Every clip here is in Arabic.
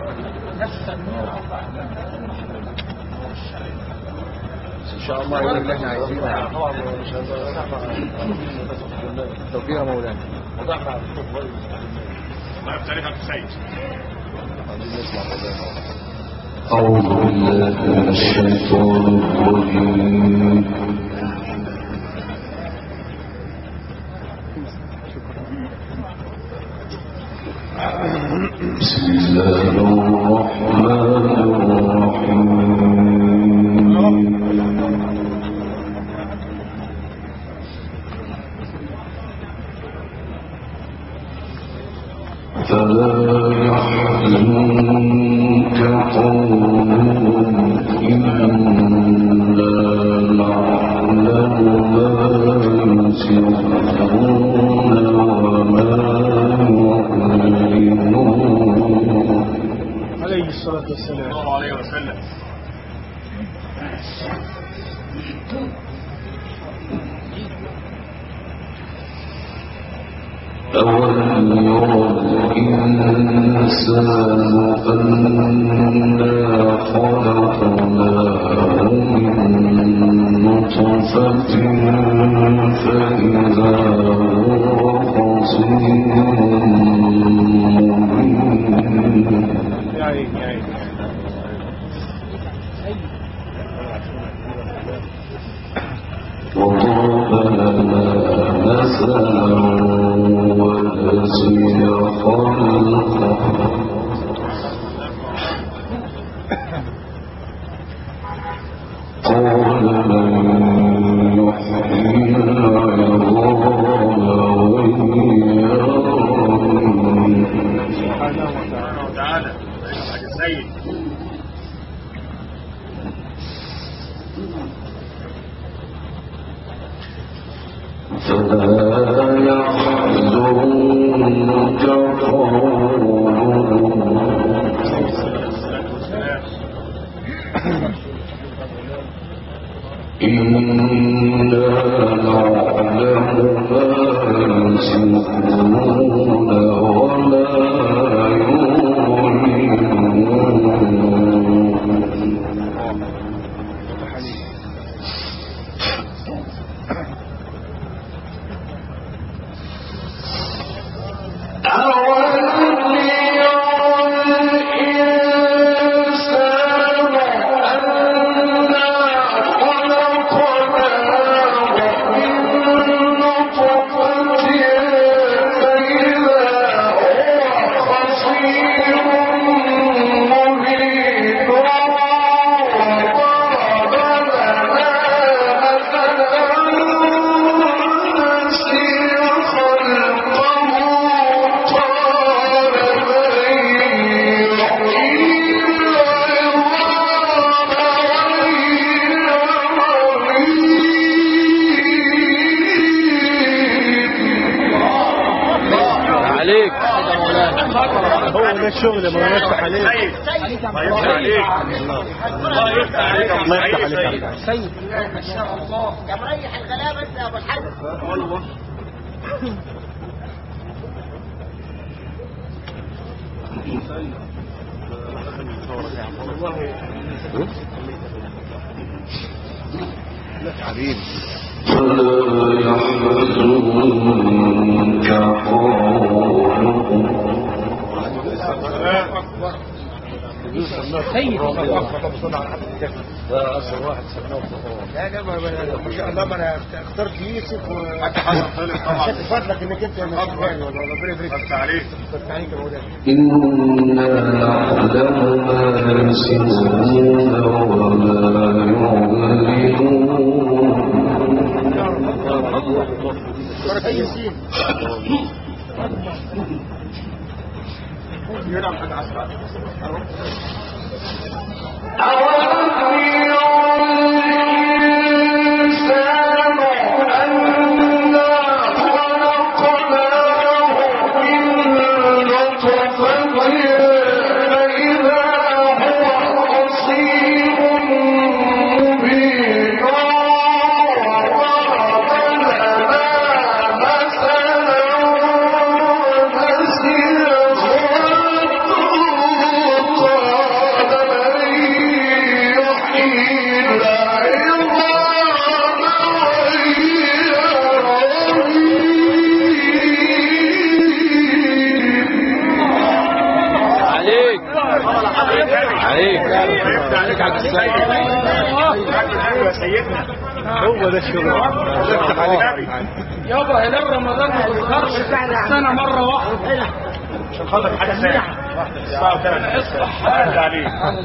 ان شاء الله يقول اللي احنا عايزينه توفيق يا مولانا. الله يفتح عليك يا سيد. أعوذ بالله من الشيطان الرجيم. بسم الله الرحمن الرحيم. فلا يحزنك قولهم إنا نعلم ما يسرون وما يعلنون. عليه الصلاة والسلام. الله عليه وسلم. أولم يرى الإنسان أنا خلقناه من نطفة فإذا هو خصيم مبين. وضرب لنا مثلا ونسي خلقه قال من يحيي العظام وهي رميم. سبحانه وتعالى. سيد. فلا يحزنك قولهم إنا نعلم ما يسرون وما يعلنون. الشغل ما يفتح عليك. الله يفتح عليك. الله يفتح عليك. الله يفتح عليك. سيد ما شاء الله يا مريح الغلابه انت يا ابو الحاج. والله حبيبي. فلا يحزنك قولهم سيد ده أصل واحد سمناه لا ما شاء الله. ما انا اخترت يوسف حتى حسن طلع طبعا. فضلك انك انت ربنا يبارك عليك. عليك يا مولانا. إنا نعلم ما يسرون وما يعلنون. كويسين. يلعب حاجة عسكري. عليك عليك عبد السيد يا سيدنا هو ده الشغل يابا هلال رمضان ما بيظهرش السنه مره واحده عشان خاطر حاجه ساعه الساعه 3 اصبح عليك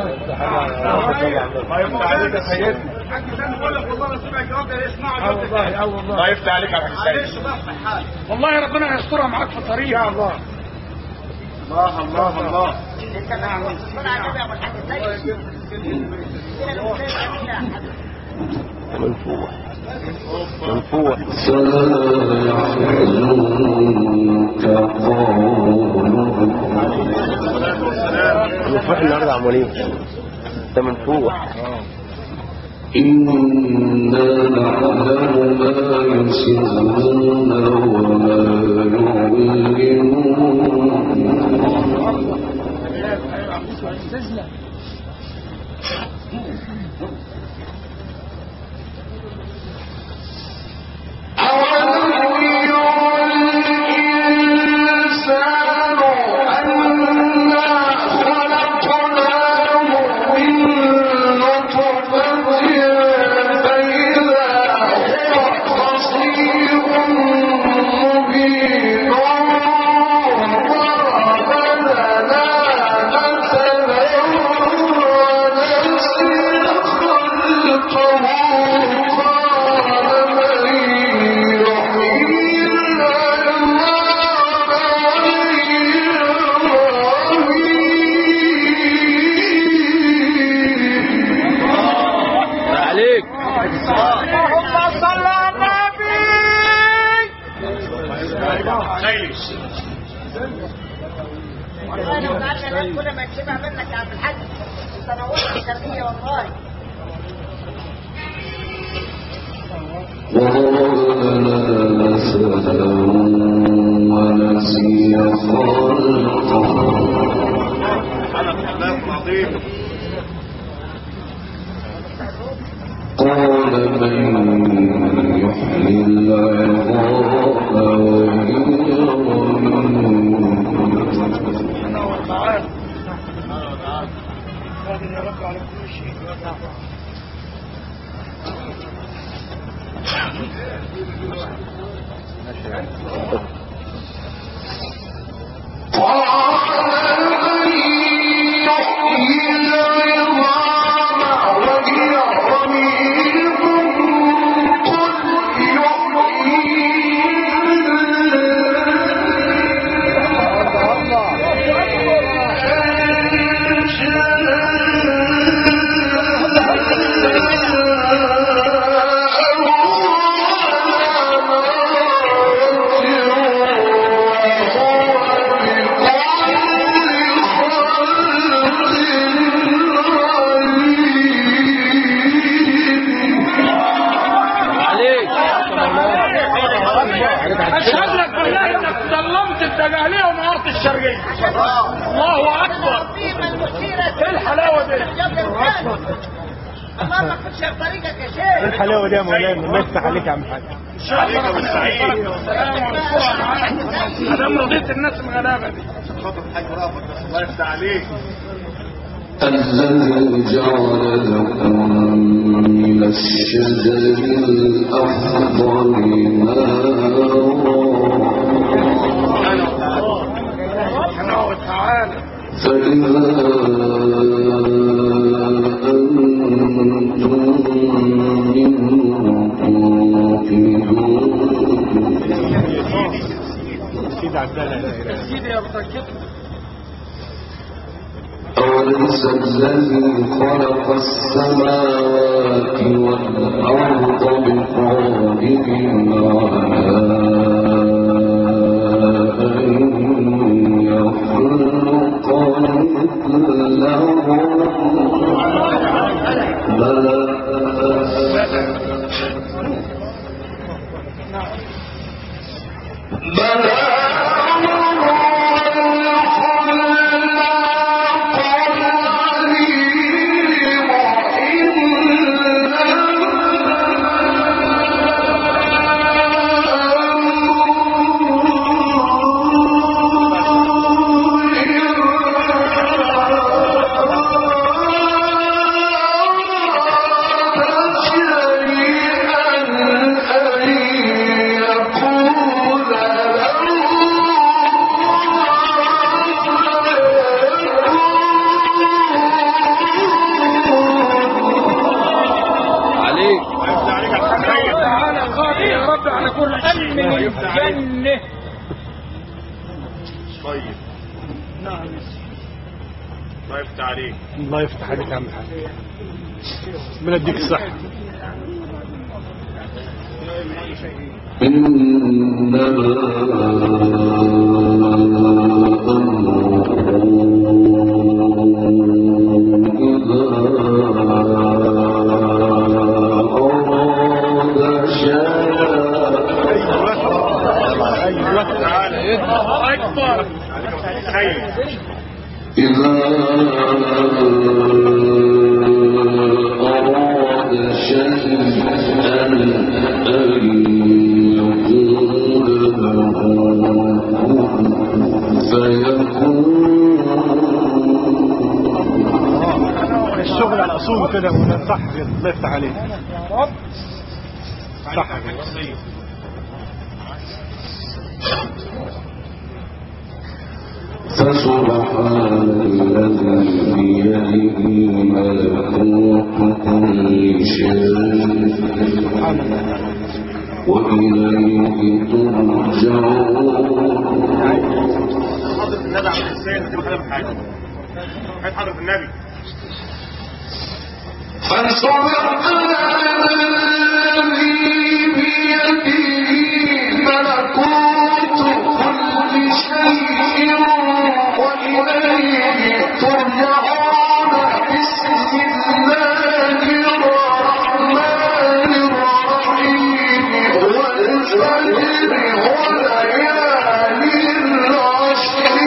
ما يفتح عليك يا سيدنا الله يفتح عليك يا عبد السيد والله ربنا يسترها معاك في طريق يا الله الله الله الله منفوح منفوح فلا يحزنك قولهم منفوح النهارده عمالين ده منفوح إنا نعلم ما يسرون وما يعلنون كل ما تشبع منك يا عبد الحاج تنورت الشرقية والله وضرب لنا مثلا ونسي خلقه قال من يحيي العظام وهي رميم الله اكبر ايه الحلاوه دي الله ما تخش في طريقك يا شيخ الحلاوه دي يا مولانا الله يفتح عليك يا عم حاج ان شاء الله ربنا يسعدك والسلام والفرح ادام رضيت الناس الغلابه دي خاطر الحاج رافض بس الله يفتح عليك الذي جعل لكم من الشجر الأخضر سبحانه وتعالى فإذا أنتم منه سيدي يا بطاقتك أوليس الذي خلق السماوات والأرض بقادر على أن يخلق مثلهم بلى الله يفتح عليك. الله يفتح عليك يا عم الحاج. ربنا يديك الصحة. إنما إذا أراد شيئا أن يقول له فيكون. الشغل على أصول كده صح. الله يفتح عليك. صح. فسبحان الذي بيده ملكوت كل شيء وإليه ترجعون. حضرة النبي عليه السلام كده بحاجة. هات حضرة النبي. فسبحان الذي بيده ملكوت كل شيء وإليه ترجعون. بسم الله الرحمن الرحيم والفجر وليالي العشر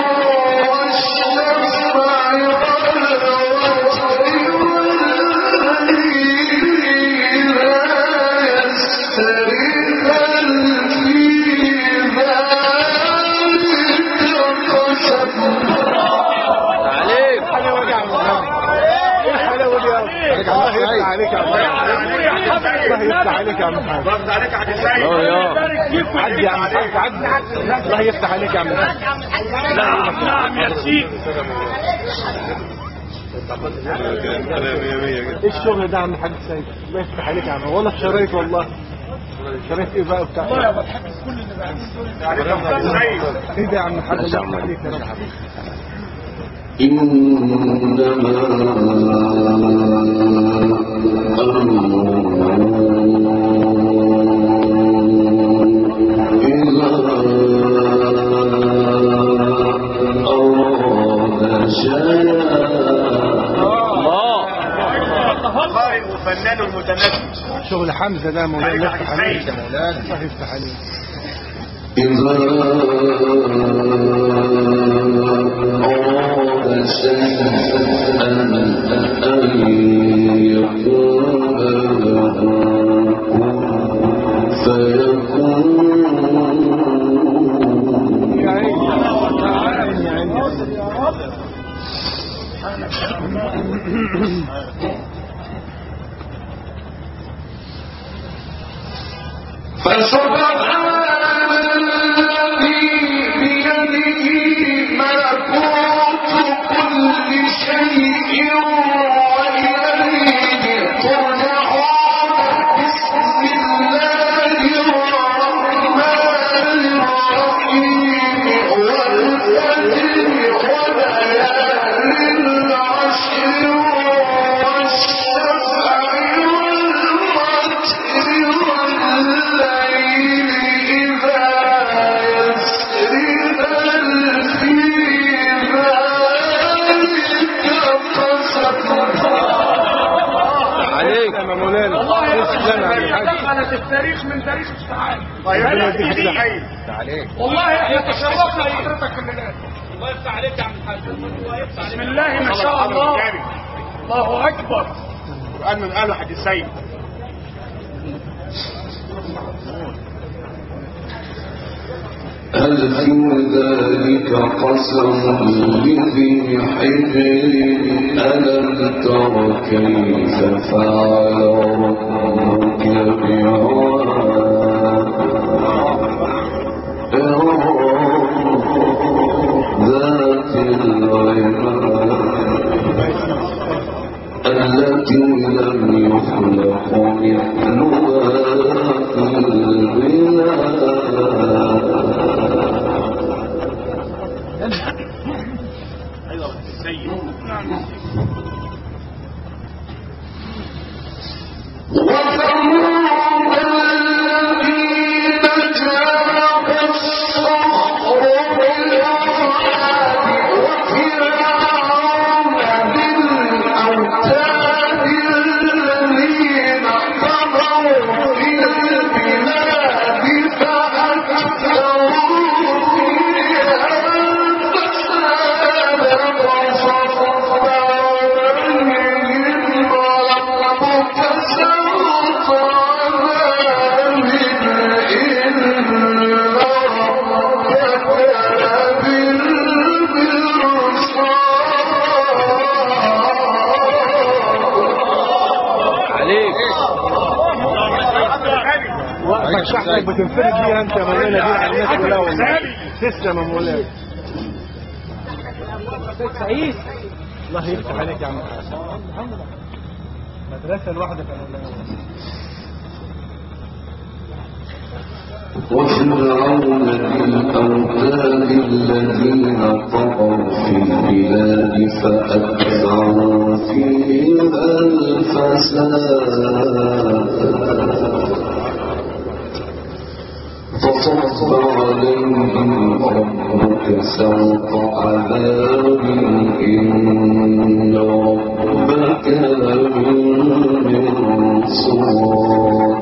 والشفع والوتر والليل إذا يسر هل في ذلك قسم. الله يفتح عليك يا عم الحاج. الله يفتح عليك يا عم الحاج. ضغط عليك يا حاج سيد. عدي يا عم الحاج عدي. الله يفتح عليك يا عم الحاج. نعم يا سيدي. ايه الشغل ده يا عم الحاج سيد؟ الله يفتح عليك يا عم. والله في شرايط والله. شرايط ايه بقى بتاع؟ والله يا بتحب كل اللي بعد ايه ده يا عم الحاج؟ الله يفتح عليك يا رب. إنما إذا أراد شيئا. قارئ وفنان ومتنبي. شغل حمزة ده مولانا. الله يفتح عليك يا مولانا. الله يفتح عليك. إذا أراد شيئا أن يقول له فيكون. يا عيني يا عيني يا عيني. فسبحان الذي بيده ملكوت كل شيء وإليه ترجعون. بسم الله الرحمن الرحيم والفجر وليالي العشر والشفع والوتر والليل إذا يسر هل في ذلك قسم. عليك يا مولانا. والله يا تسلم يا عم الحاج. دخلت التاريخ من تاريخ السعادة. طيب ربنا يديك الصحة. والله احنا تشرفنا بحضرتك من الان. الله يفتح عليك يا عم الحاج. بسم الله ما شاء الله. الله اكبر. القرآن من قاله حاج سيد. هل في ذلك قسم لذي حجر. ألم تر كيف فعل ربك بعاد. ذات العماد التي لم يخلق مثلها في البلاد. ايوه السيد. شحنك بتنفرد بيها انت يا مولانا دي على الناس كلها والله. تسلم يا مولانا. سعيد الله يفتح عليك يا عم. مدرسه لوحدك يا مولانا. وفرعون بالأوتاد الذين طغوا في البلاد فأتبعوا فيها الفساد فصب عليهم ربك سوط عذاب إن ربك لبالمرصاد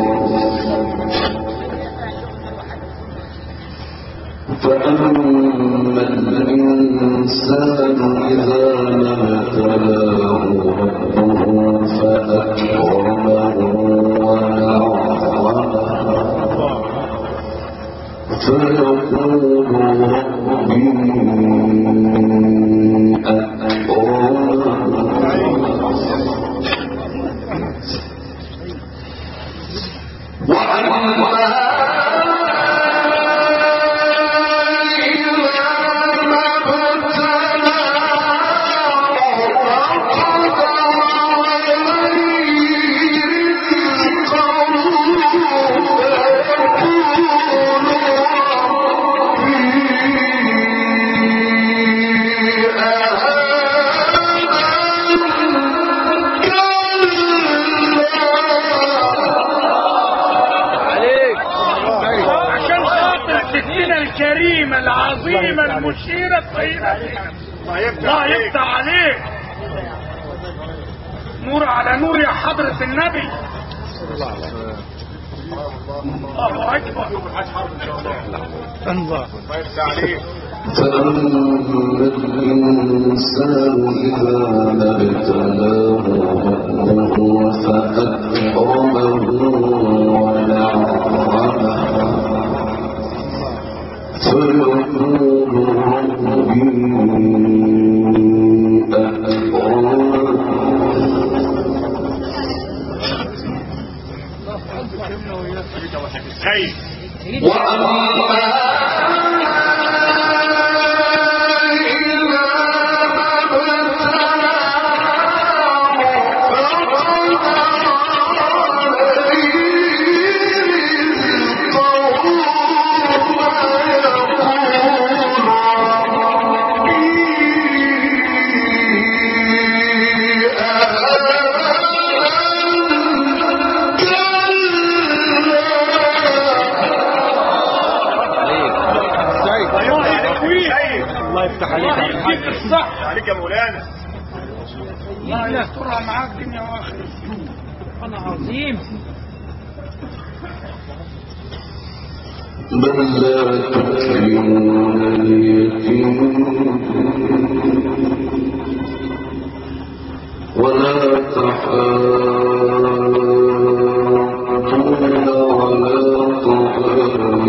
فأما الإنسان إذا ما ابتلاه ربه فأكرمه ونعمه فيقول ربي الكريمة العظيمة المشيرة الطيبة الله يفتح عليك. نور على نور يا حضرة النبي. الله أكبر. الله يفتح عليك. فأما الإنسان إذا ما ابتلاه ربه فأكرمه ونعمه فيقول ربي أكرمه وأما عليك يا مولانا. الله يسترها معاك دنيا واخره. انا عظيم. بل لا تكرمون اليتيم ولا تحاضون على طعام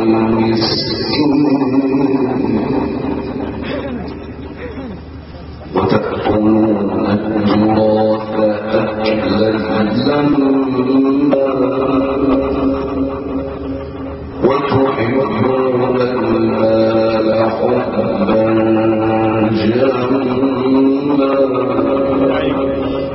المسكين وتأكلون التراث أكلا لما وتحبون المال حبا جما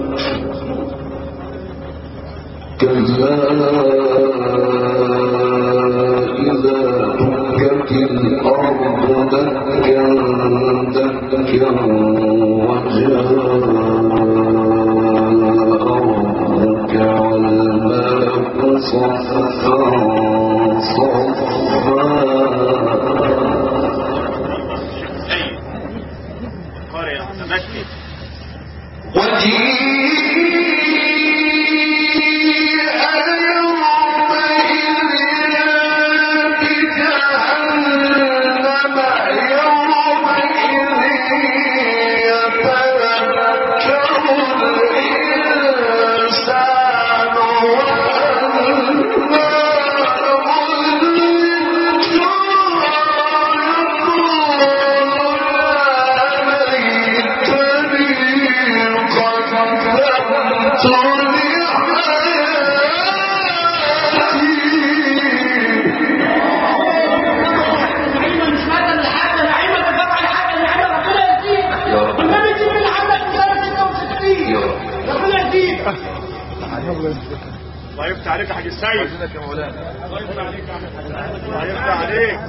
الله يفتح عليك يا حاج السيد. الله يفتح عليك يا عم. الله يفتح عليك.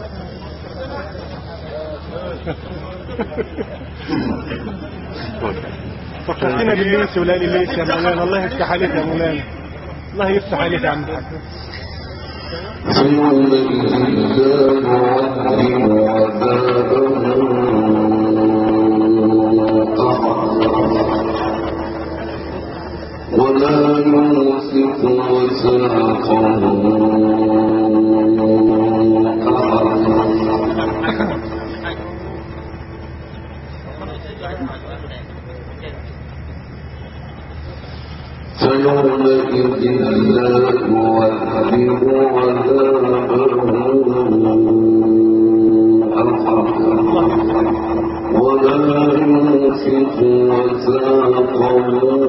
فكرتنا بالليس وليالي الليس يا مولانا. الله يفتح عليك يا مولانا. الله يفتح عليك يا عم الحاج. ولا يوثق وثاقه فيومئذ لا يعذب عذابه ولا يوثق وثاقه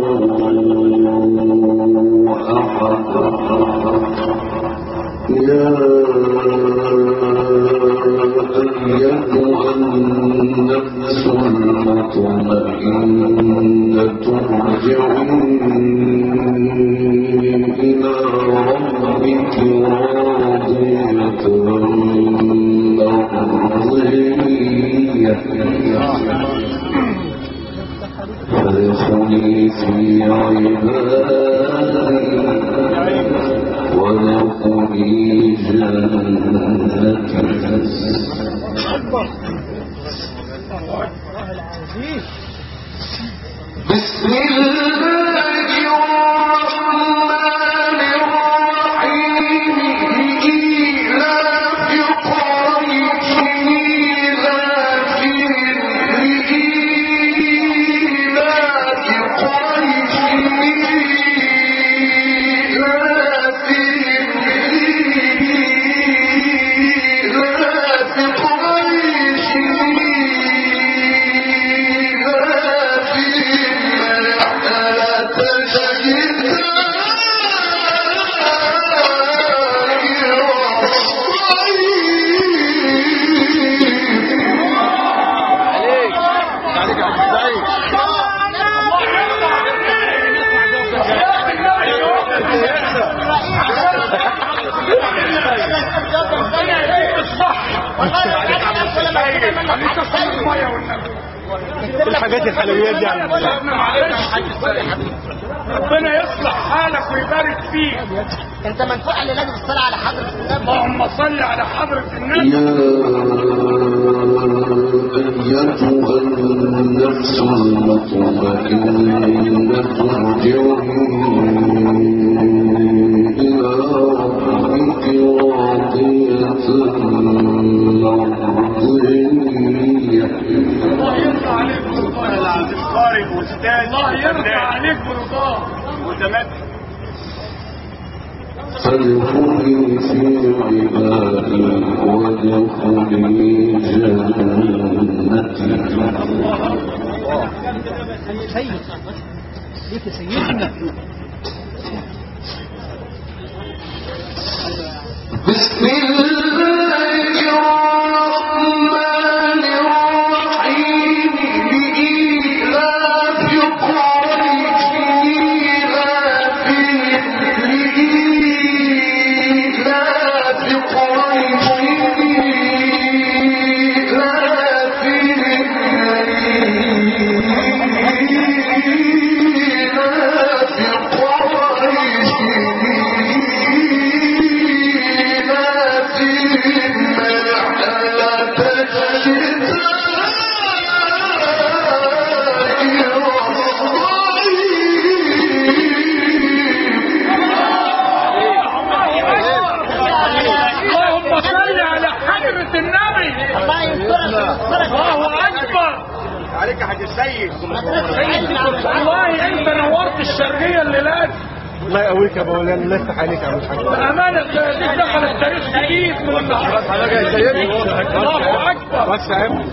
يا أيتها النفس المطمئنة ارجعي إلى ربك راضية مرضية فادخلي في عبادي وادخلي جنتي. بسم الله الرحمن الرحيم. إيلاف قريش الحاجات الحلويات دي يعني. ربنا يصلح حالك ويبارك فيك. انت منفوع اللي لازم تصلي على حضرة النبي. اللهم صل على حضرة النبي. يا أيتها النفس المطمئنة ارجعي إلى ربك راضية مرضية. الله يرضى عليك والله العظيم قارئ واستاذ. الله يرضى عليك برضاه. متمكن. فادخلي في عبادي وادخلي جنتي. ليك سيدنا. بسم الله الرحمن الرحيم. لإيلاف قريش والله انت نورت الشرقيه الليلات. الله يقويك يا مولانا، الله يفتح عليك يا عم الحاج. بامانه دي دخل التاريخ جديد من النهارده. الله اكبر. بس يا عم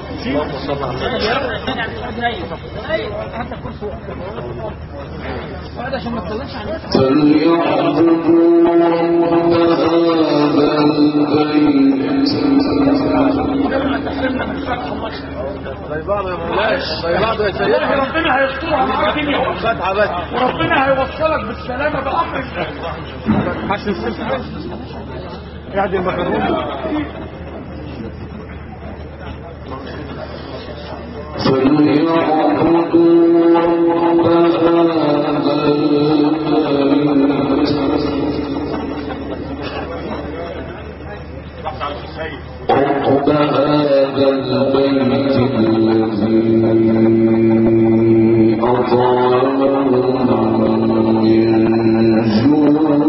زي بعض يا مولانا، زي بعض يا سيدنا. ربنا هيسترها معاك اليوم وربنا هيوصلك بالسلامه باخر حسن السلسله قاعد المكرونه. فليعبدوا رب هذا البيت رب هذا البيت الذي أطعمهم من جوع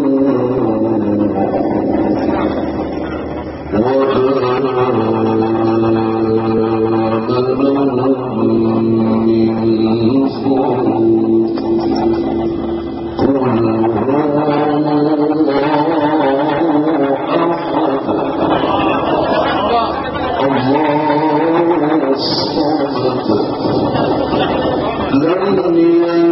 لم